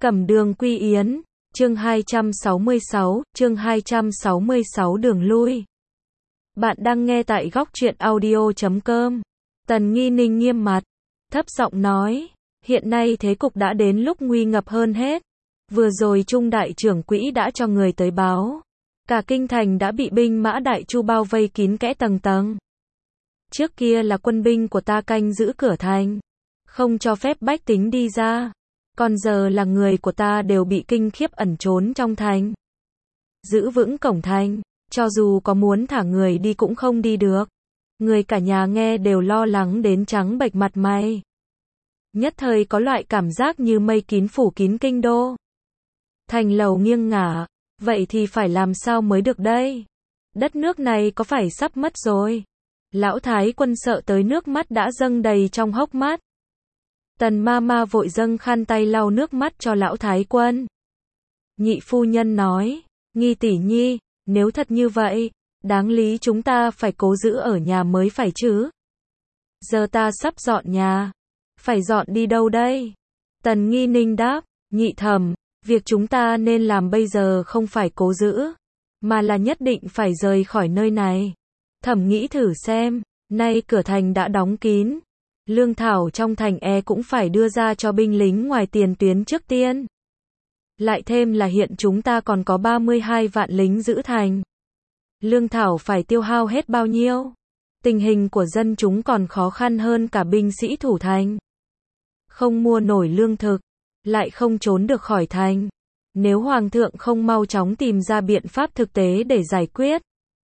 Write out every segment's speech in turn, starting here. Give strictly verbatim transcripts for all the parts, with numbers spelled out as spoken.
Cẩm đường quy yến, chương hai trăm sáu mươi sáu, chương hai trăm sáu mươi sáu đường lui. Bạn đang nghe tại góc truyện audio chấm com. Tần Nghi Ninh nghiêm mặt, thấp giọng nói, hiện nay thế cục đã đến lúc nguy ngập hơn hết. Vừa rồi Trung đại trưởng quỹ đã cho người tới báo. Cả kinh thành đã bị binh mã Đại Chu bao vây kín kẽ tầng tầng. Trước kia là quân binh của ta canh giữ cửa thành, không cho phép bách tính đi ra. Còn giờ là người của ta đều bị kinh khiếp ẩn trốn trong thành. Giữ vững cổng thành, cho dù có muốn thả người đi cũng không đi được. Người cả nhà nghe đều lo lắng đến trắng bệch mặt mày. Nhất thời có loại cảm giác như mây kín phủ kín kinh đô. Thành lầu nghiêng ngả, vậy thì phải làm sao mới được đây? Đất nước này có phải sắp mất rồi? Lão Thái Quân sợ tới nước mắt đã dâng đầy trong hốc mắt. Tần ma ma vội dâng khăn tay lau nước mắt cho Lão Thái Quân. Nhị phu nhân nói, Nghi tỷ nhi, nếu thật như vậy, đáng lý chúng ta phải cố giữ ở nhà mới phải chứ. Giờ ta sắp dọn nhà, phải dọn đi đâu đây? Tần Nghi Ninh đáp, nhị thẩm, việc chúng ta nên làm bây giờ không phải cố giữ, mà là nhất định phải rời khỏi nơi này. Thẩm nghĩ thử xem, nay cửa thành đã đóng kín. Lương thảo trong thành e cũng phải đưa ra cho binh lính ngoài tiền tuyến trước tiên. Lại thêm là hiện chúng ta còn có ba mươi hai vạn lính giữ thành. Lương thảo phải tiêu hao hết bao nhiêu? Tình hình của dân chúng còn khó khăn hơn cả binh sĩ thủ thành. Không mua nổi lương thực, lại không trốn được khỏi thành. Nếu Hoàng thượng không mau chóng tìm ra biện pháp thực tế để giải quyết,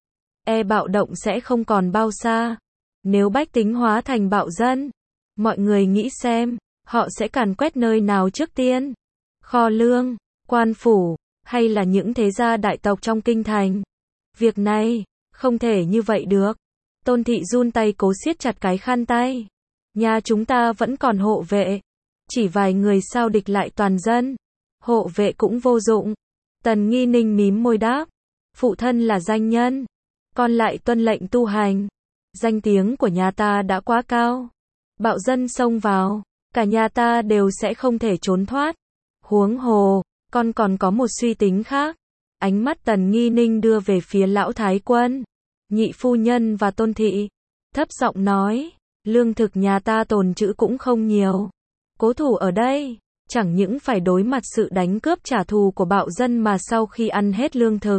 e bạo động sẽ không còn bao xa. Nếu bách tính hóa thành bạo dân, mọi người nghĩ xem, họ sẽ càn quét nơi nào trước tiên? Kho lương, quan phủ, hay là những thế gia đại tộc trong kinh thành? Việc này, không thể như vậy được. Tôn thị run tay cố siết chặt cái khăn tay. Nhà chúng ta vẫn còn hộ vệ. Chỉ vài người sao địch lại toàn dân. Hộ vệ cũng vô dụng. Tần Nghi Ninh mím môi đáp. Phụ thân là danh nhân, con lại tuân lệnh tu hành. Danh tiếng của nhà ta đã quá cao. Bạo dân xông vào, cả nhà ta đều sẽ không thể trốn thoát. Huống hồ, con còn có một suy tính khác. Ánh mắt Tần Nghi Ninh đưa về phía Lão Thái Quân, nhị phu nhân và Tôn thị. Thấp giọng nói, lương thực nhà ta tồn trữ cũng không nhiều. Cố thủ ở đây, chẳng những phải đối mặt sự đánh cướp trả thù của bạo dân mà sau khi ăn hết lương thực,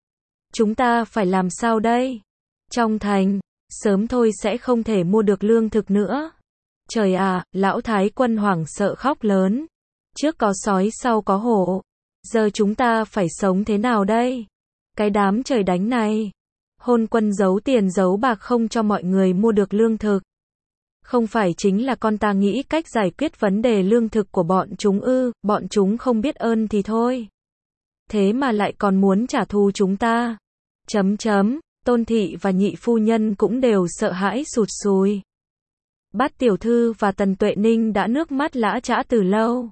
chúng ta phải làm sao đây? Trong thành, sớm thôi sẽ không thể mua được lương thực nữa. Trời à, Lão Thái Quân hoảng sợ khóc lớn. Trước có sói sau có hổ. Giờ chúng ta phải sống thế nào đây? Cái đám trời đánh này. Hôn quân giấu tiền giấu bạc không cho mọi người mua được lương thực. Không phải chính là con ta nghĩ cách giải quyết vấn đề lương thực của bọn chúng ư? Bọn chúng không biết ơn thì thôi. Thế mà lại còn muốn trả thù chúng ta. Chấm chấm. Tôn thị và nhị phu nhân cũng đều sợ hãi sụt sùi. Bát tiểu thư và Tần Tuệ Ninh đã nước mắt lã chã từ lâu.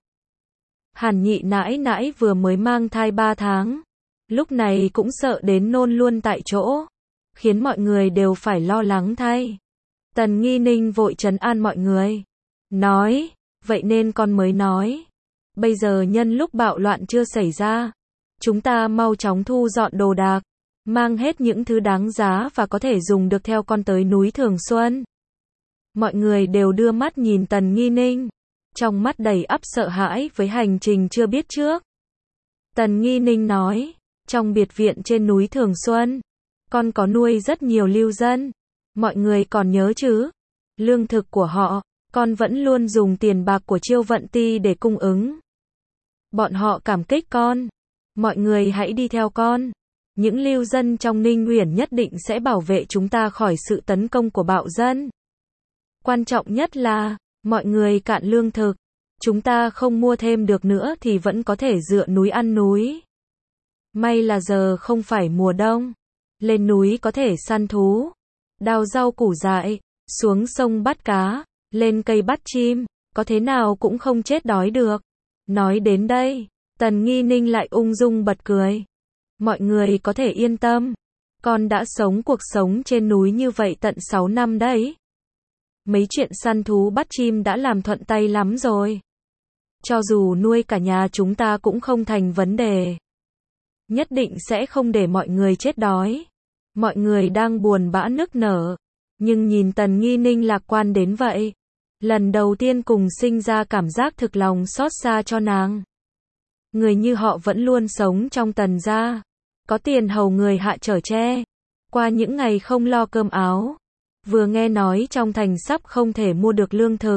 Hàn nhị nãi nãi vừa mới mang thai ba tháng. Lúc này cũng sợ đến nôn luôn tại chỗ. Khiến mọi người đều phải lo lắng thay. Tần Nghi Ninh vội trấn an mọi người. Nói, vậy nên con mới nói. Bây giờ nhân lúc bạo loạn chưa xảy ra, chúng ta mau chóng thu dọn đồ đạc. Mang hết những thứ đáng giá và có thể dùng được theo con tới núi Thường Xuân. Mọi người đều đưa mắt nhìn Tần Nghi Ninh, trong mắt đầy ắp sợ hãi với hành trình chưa biết trước. Tần Nghi Ninh nói, trong biệt viện trên núi Thường Xuân, con có nuôi rất nhiều lưu dân. Mọi người còn nhớ chứ? Lương thực của họ, con vẫn luôn dùng tiền bạc của Chiêu Vận Ti để cung ứng. Bọn họ cảm kích con. Mọi người hãy đi theo con. Những lưu dân trong Ninh Uyển nhất định sẽ bảo vệ chúng ta khỏi sự tấn công của bạo dân. Quan trọng nhất là, mọi người cạn lương thực. Chúng ta không mua thêm được nữa thì vẫn có thể dựa núi ăn núi. May là giờ không phải mùa đông. Lên núi có thể săn thú, đào rau củ dại, xuống sông bắt cá, lên cây bắt chim, có thế nào cũng không chết đói được. Nói đến đây, Tần Nghi Ninh lại ung dung bật cười. Mọi người có thể yên tâm. Con đã sống cuộc sống trên núi như vậy tận sáu năm đấy. Mấy chuyện săn thú bắt chim đã làm thuận tay lắm rồi. Cho dù nuôi cả nhà chúng ta cũng không thành vấn đề. Nhất định sẽ không để mọi người chết đói. Mọi người đang buồn bã nức nở. Nhưng nhìn Tần Nghi Ninh lạc quan đến vậy. Lần đầu tiên cùng sinh ra cảm giác thực lòng xót xa cho nàng. Người như họ vẫn luôn sống trong Tần gia. Có tiền hầu người hạ chở che. Qua những ngày không lo cơm áo. Vừa nghe nói trong thành sắp không thể mua được lương thực.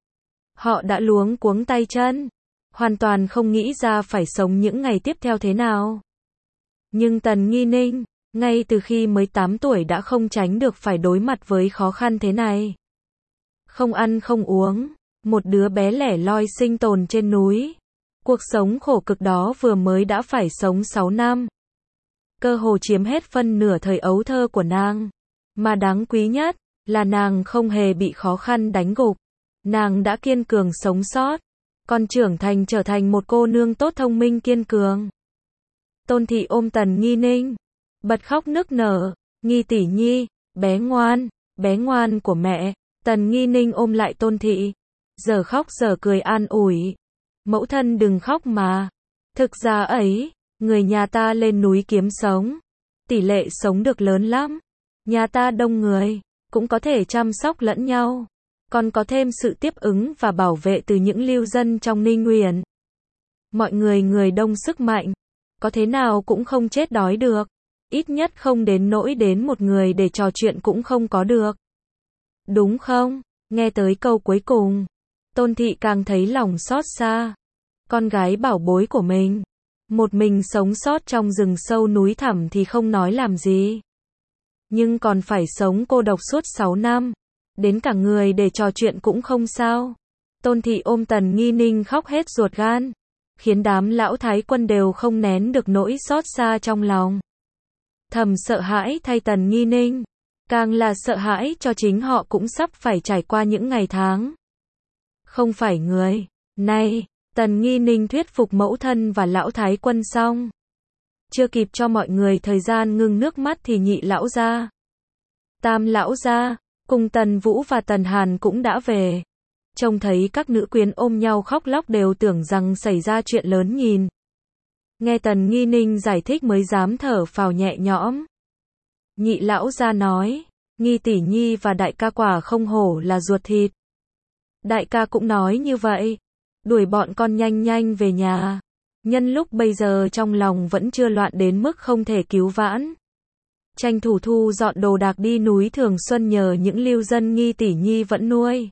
Họ đã luống cuống tay chân. Hoàn toàn không nghĩ ra phải sống những ngày tiếp theo thế nào. Nhưng Tần Nghi Ninh, ngay từ khi mới tám tuổi đã không tránh được phải đối mặt với khó khăn thế này. Không ăn không uống, một đứa bé lẻ loi sinh tồn trên núi. Cuộc sống khổ cực đó vừa mới đã phải sống sáu năm. Cơ hồ chiếm hết phân nửa thời ấu thơ của nàng. Mà đáng quý nhất, là nàng không hề bị khó khăn đánh gục. Nàng đã kiên cường sống sót. Còn trưởng thành trở thành một cô nương tốt thông minh kiên cường. Tôn thị ôm Tần Nghi Ninh. Bật khóc nức nở. Nghi tỷ nhi, bé ngoan, bé ngoan của mẹ. Tần Nghi Ninh ôm lại Tôn thị. Giờ khóc giờ cười an ủi. Mẫu thân đừng khóc mà. Thực ra ấy, người nhà ta lên núi kiếm sống. Tỷ lệ sống được lớn lắm. Nhà ta đông người, cũng có thể chăm sóc lẫn nhau. Còn có thêm sự tiếp ứng và bảo vệ từ những lưu dân trong Ninh Uyển. Mọi người người đông sức mạnh. Có thế nào cũng không chết đói được. Ít nhất không đến nỗi đến một người để trò chuyện cũng không có được. Đúng không? Nghe tới câu cuối cùng. Tôn thị càng thấy lòng xót xa. Con gái bảo bối của mình. Một mình sống sót trong rừng sâu núi thẳm thì không nói làm gì. Nhưng còn phải sống cô độc suốt sáu năm. Đến cả người để trò chuyện cũng không sao. Tôn thị ôm Tần Nghi Ninh khóc hết ruột gan. Khiến đám lão thái quân đều không nén được nỗi xót xa trong lòng. Thầm sợ hãi thay Tần Nghi Ninh. Càng là sợ hãi cho chính họ cũng sắp phải trải qua những ngày tháng. Không phải người. Này, Tần Nghi Ninh thuyết phục mẫu thân và lão thái quân xong. Chưa kịp cho mọi người thời gian ngưng nước mắt thì nhị lão gia, tam lão gia, cùng Tần Vũ và Tần Hàn cũng đã về. Trông thấy các nữ quyến ôm nhau khóc lóc đều tưởng rằng xảy ra chuyện lớn nhìn. Nghe Tần Nghi Ninh giải thích mới dám thở phào nhẹ nhõm. Nhị lão gia nói, Nghi tỷ nhi và đại ca quả không hổ là ruột thịt. Đại ca cũng nói như vậy. Đuổi bọn con nhanh nhanh về nhà. Nhân lúc bây giờ trong lòng vẫn chưa loạn đến mức không thể cứu vãn. Tranh thủ thu dọn đồ đạc đi núi Thường Xuân nhờ những lưu dân Nghi tỷ nhi vẫn nuôi.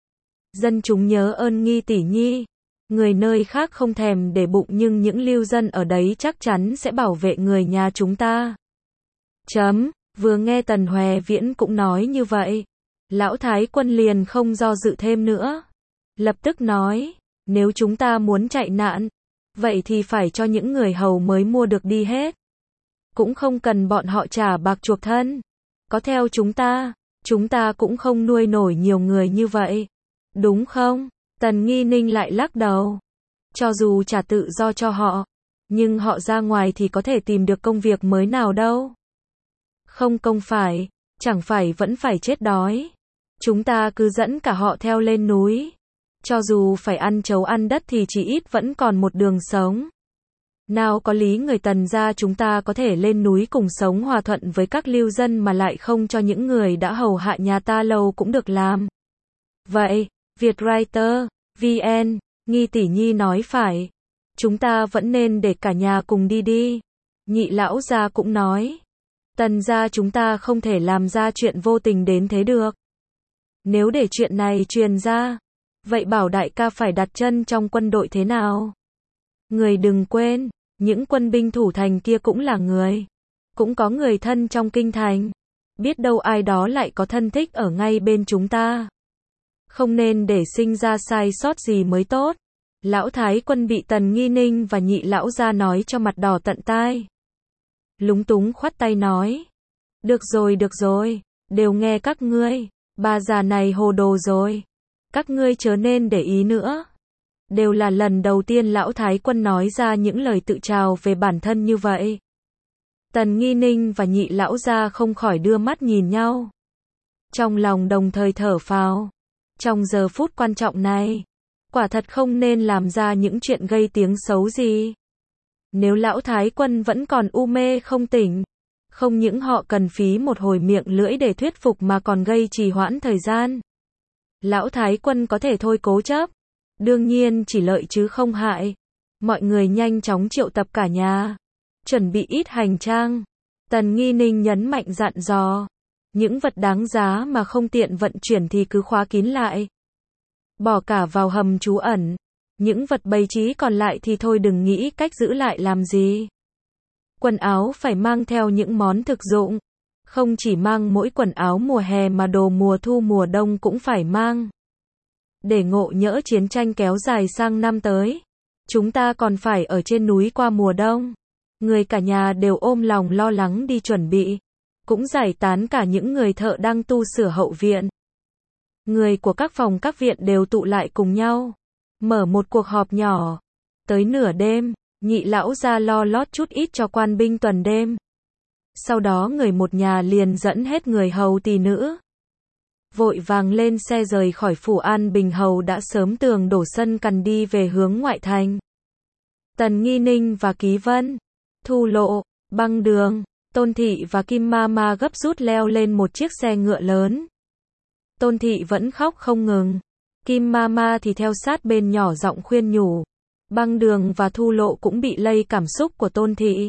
Dân chúng nhớ ơn Nghi tỷ nhi. Người nơi khác không thèm để bụng nhưng những lưu dân ở đấy chắc chắn sẽ bảo vệ người nhà chúng ta. Chấm, vừa nghe Tần Hòe Viễn cũng nói như vậy. Lão Thái quân liền không do dự thêm nữa. Lập tức nói, nếu chúng ta muốn chạy nạn, vậy thì phải cho những người hầu mới mua được đi hết. Cũng không cần bọn họ trả bạc chuộc thân. Có theo chúng ta, chúng ta cũng không nuôi nổi nhiều người như vậy. Đúng không? Tần Nghi Ninh lại lắc đầu. Cho dù trả tự do cho họ, nhưng họ ra ngoài thì có thể tìm được công việc mới nào đâu. Không công phải, chẳng phải vẫn phải chết đói. Chúng ta cứ dẫn cả họ theo lên núi. Cho dù phải ăn trấu ăn đất thì chỉ ít vẫn còn một đường sống. Nào có lý người Tần gia chúng ta có thể lên núi cùng sống hòa thuận với các lưu dân mà lại không cho những người đã hầu hạ nhà ta lâu cũng được làm. Vậy, Vietwriter, vê en, Nghi tỷ nhi nói phải. Chúng ta vẫn nên để cả nhà cùng đi đi. Nhị lão gia cũng nói. Tần gia chúng ta không thể làm ra chuyện vô tình đến thế được. Nếu để chuyện này truyền ra, vậy bảo đại ca phải đặt chân trong quân đội thế nào? Người đừng quên, những quân binh thủ thành kia cũng là người. Cũng có người thân trong kinh thành. Biết đâu ai đó lại có thân thích ở ngay bên chúng ta. Không nên để sinh ra sai sót gì mới tốt. Lão Thái quân bị Tần Nghi Ninh và nhị lão gia nói cho mặt đỏ tận tai. Lúng túng khoát tay nói. Được rồi được rồi, đều nghe các ngươi. Bà già này hồ đồ rồi. Các ngươi chớ nên để ý nữa. Đều là lần đầu tiên lão Thái quân nói ra những lời tự trào về bản thân như vậy. Tần Nghi Ninh và nhị lão gia không khỏi đưa mắt nhìn nhau. Trong lòng đồng thời thở phào. Trong giờ phút quan trọng này, quả thật không nên làm ra những chuyện gây tiếng xấu gì. Nếu lão thái quân vẫn còn u mê không tỉnh, không những họ cần phí một hồi miệng lưỡi để thuyết phục mà còn gây trì hoãn thời gian. Lão thái quân có thể thôi cố chấp, đương nhiên chỉ lợi chứ không hại. Mọi người nhanh chóng triệu tập cả nhà, chuẩn bị ít hành trang. Tần Nghi Ninh nhấn mạnh dặn dò, những vật đáng giá mà không tiện vận chuyển thì cứ khóa kín lại, bỏ cả vào hầm trú ẩn. Những vật bày trí còn lại thì thôi đừng nghĩ cách giữ lại làm gì. Quần áo phải mang theo những món thực dụng, không chỉ mang mỗi quần áo mùa hè mà đồ mùa thu mùa đông cũng phải mang. Để ngộ nhỡ chiến tranh kéo dài sang năm tới, chúng ta còn phải ở trên núi qua mùa đông. Người cả nhà đều ôm lòng lo lắng đi chuẩn bị, cũng giải tán cả những người thợ đang tu sửa hậu viện. Người của các phòng các viện đều tụ lại cùng nhau, mở một cuộc họp nhỏ. Tới nửa đêm, nhị lão ra lo lót chút ít cho quan binh tuần đêm. Sau đó người một nhà liền dẫn hết người hầu tỳ nữ, vội vàng lên xe rời khỏi phủ An Bình Hầu đã sớm tường đổ sân cằn đi về hướng ngoại thành. Tần Nghi Ninh và Ký Vân, Thu Lộ, Băng Đường, Tôn Thị và Kim Ma Ma gấp rút leo lên một chiếc xe ngựa lớn. Tôn Thị vẫn khóc không ngừng, Kim Ma Ma thì theo sát bên nhỏ giọng khuyên nhủ. Băng Đường và Thu Lộ cũng bị lây cảm xúc của Tôn Thị,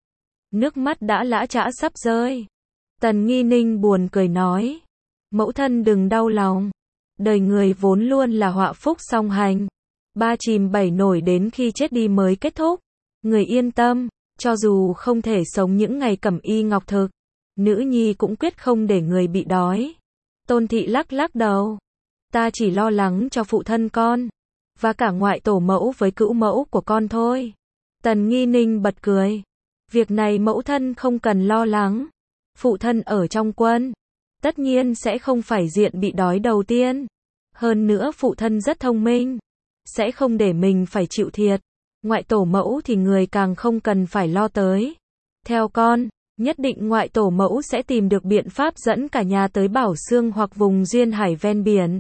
nước mắt đã lã chã sắp rơi. Tần Nghi Ninh buồn cười nói, mẫu thân đừng đau lòng, đời người vốn luôn là họa phúc song hành, ba chìm bảy nổi đến khi chết đi mới kết thúc. Người yên tâm, cho dù không thể sống những ngày cẩm y ngọc thực, nữ nhi cũng quyết không để người bị đói. Tôn Thị lắc lắc đầu, ta chỉ lo lắng cho phụ thân con, và cả ngoại tổ mẫu với cữu mẫu của con thôi. Tần Nghi Ninh bật cười, việc này mẫu thân không cần lo lắng, phụ thân ở trong quân, tất nhiên sẽ không phải diện bị đói đầu tiên. Hơn nữa phụ thân rất thông minh, sẽ không để mình phải chịu thiệt. Ngoại tổ mẫu thì người càng không cần phải lo tới. Theo con, nhất định ngoại tổ mẫu sẽ tìm được biện pháp dẫn cả nhà tới Bảo Xương hoặc vùng duyên hải ven biển.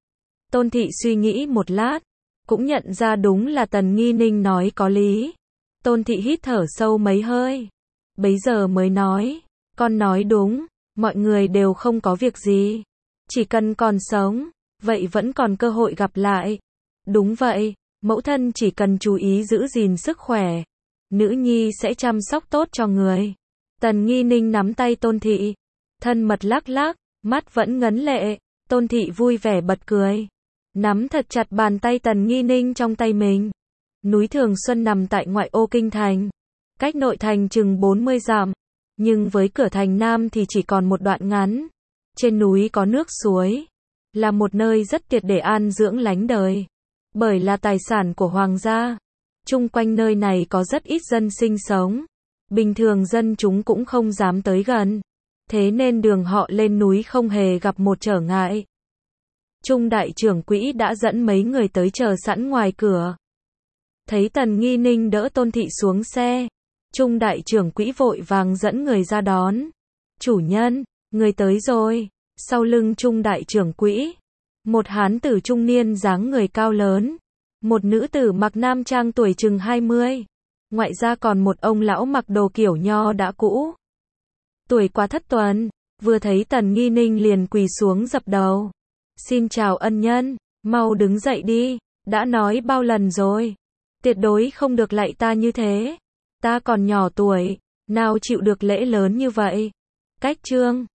Tôn Thị suy nghĩ một lát, cũng nhận ra đúng là Tần Nghi Ninh nói có lý. Tôn Thị hít thở sâu mấy hơi, bấy giờ mới nói, con nói đúng, mọi người đều không có việc gì, chỉ cần còn sống, vậy vẫn còn cơ hội gặp lại. Đúng vậy, mẫu thân chỉ cần chú ý giữ gìn sức khỏe, nữ nhi sẽ chăm sóc tốt cho người. Tần Nghi Ninh nắm tay Tôn Thị, thân mật lắc lắc, mắt vẫn ngấn lệ. Tôn Thị vui vẻ bật cười, nắm thật chặt bàn tay Tần Nghi Ninh trong tay mình. Núi Thường Xuân nằm tại ngoại ô kinh thành, cách nội thành chừng bốn mươi dặm, nhưng với cửa thành Nam thì chỉ còn một đoạn ngắn. Trên núi có nước suối, là một nơi rất tuyệt để an dưỡng lánh đời, bởi là tài sản của hoàng gia. Chung quanh nơi này có rất ít dân sinh sống, bình thường dân chúng cũng không dám tới gần, thế nên đường họ lên núi không hề gặp một trở ngại. Trung đại trưởng quỹ đã dẫn mấy người tới chờ sẵn ngoài cửa. Thấy Tần Nghi Ninh đỡ Tôn Thị xuống xe, Trung đại trưởng quỹ vội vàng dẫn người ra đón. Chủ nhân, người tới rồi. Sau lưng Trung đại trưởng quỹ, một hán tử trung niên dáng người cao lớn, một nữ tử mặc nam trang tuổi chừng hai mươi, ngoại ra còn một ông lão mặc đồ kiểu nho đã cũ, tuổi quá thất tuần, vừa thấy Tần Nghi Ninh liền quỳ xuống dập đầu. Xin chào ân nhân, mau đứng dậy đi, đã nói bao lần rồi, tuyệt đối không được lạy ta như thế, ta còn nhỏ tuổi, nào chịu được lễ lớn như vậy. Cách chương